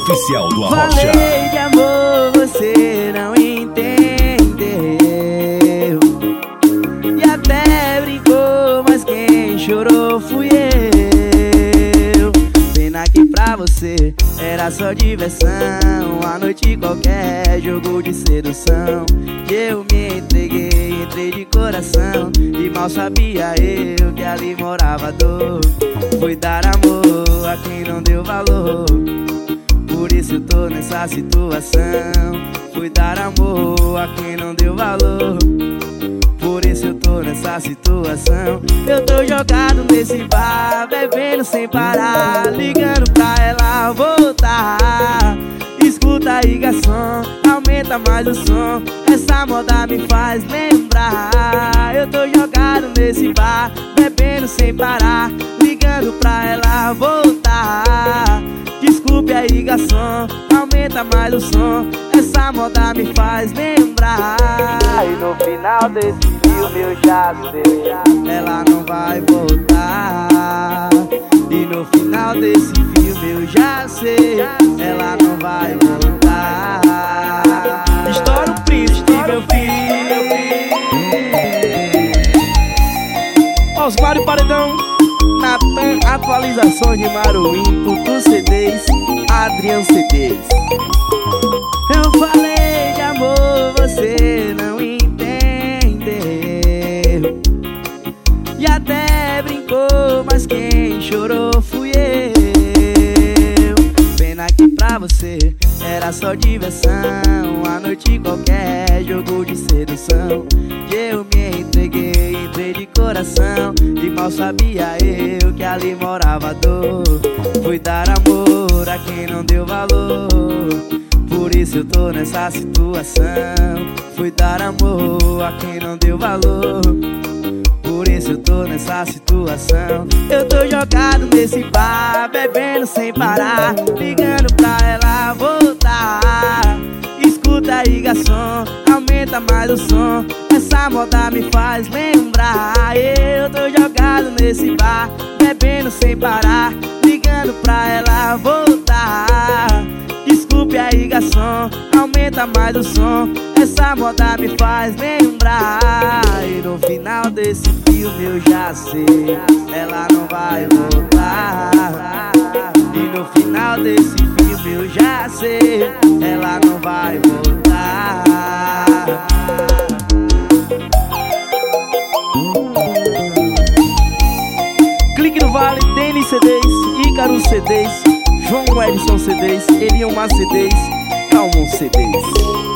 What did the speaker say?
oficial do Arrocha. Falei de amor, você não entendeu. E até brincou, mas quem chorou fui eu. Pena que pra você era só diversão, a noite qualquer, jogo de sedução. Que eu me entreguei, entrei de coração, e mal sabia eu que ali morava dor. Fui dar amor a quem não deu valor, por isso eu tô nessa situação. Fui dar amor a quem não deu valor, por isso eu tô nessa situação. Eu tô jogado nesse bar, bebendo sem parar, ligando pra ela voltar. Escuta aí, garçom, aumenta mais o som, essa moda me faz lembrar. Eu tô jogado nesse bar, bebendo sem parar, ligando pra ela voltar. Desculpe aí, garçom, aumenta mais o som, essa moda me faz lembrar. E no final desse filme eu já sei, ela não vai voltar. E no final desse filme eu já sei, ela não vai voltar. Estoura o príncipe, meu filho. Osmário Paredão, Natan atualizações de Maruim, Tutu CDs, Adrian CDs. Eu falei de amor, você não entendeu. E até brincou, mas quem chorou fui eu. Pena que pra você era só diversão, a noite qualquer, jogo de sedução. Que eu me entreguei, entrei de coração, e mal sabia eu que ali morava dor. Fui dar amor a quem não deu valor, por isso eu tô nessa situação. Fui dar amor a quem não deu valor, por isso eu tô nessa situação. Eu tô jogado nesse bar, bebendo sem parar, ligando pra ela voltar. Escuta aí, garçom, aumenta mais o som, essa moda me faz lembrar. Eu tô jogado nesse bar, bebendo sem parar, ligando pra ela voltar. Desculpe aí, garçom, aumenta mais o som, essa moda me faz lembrar. E no final desse filme eu já sei, ela não vai voltar. E no final desse filme eu já sei, ela não vai voltar. Clique no Vale, Denis CDs, Ícaro CDs, João Edson CDs, Eliomar CDs, Calmon CDs.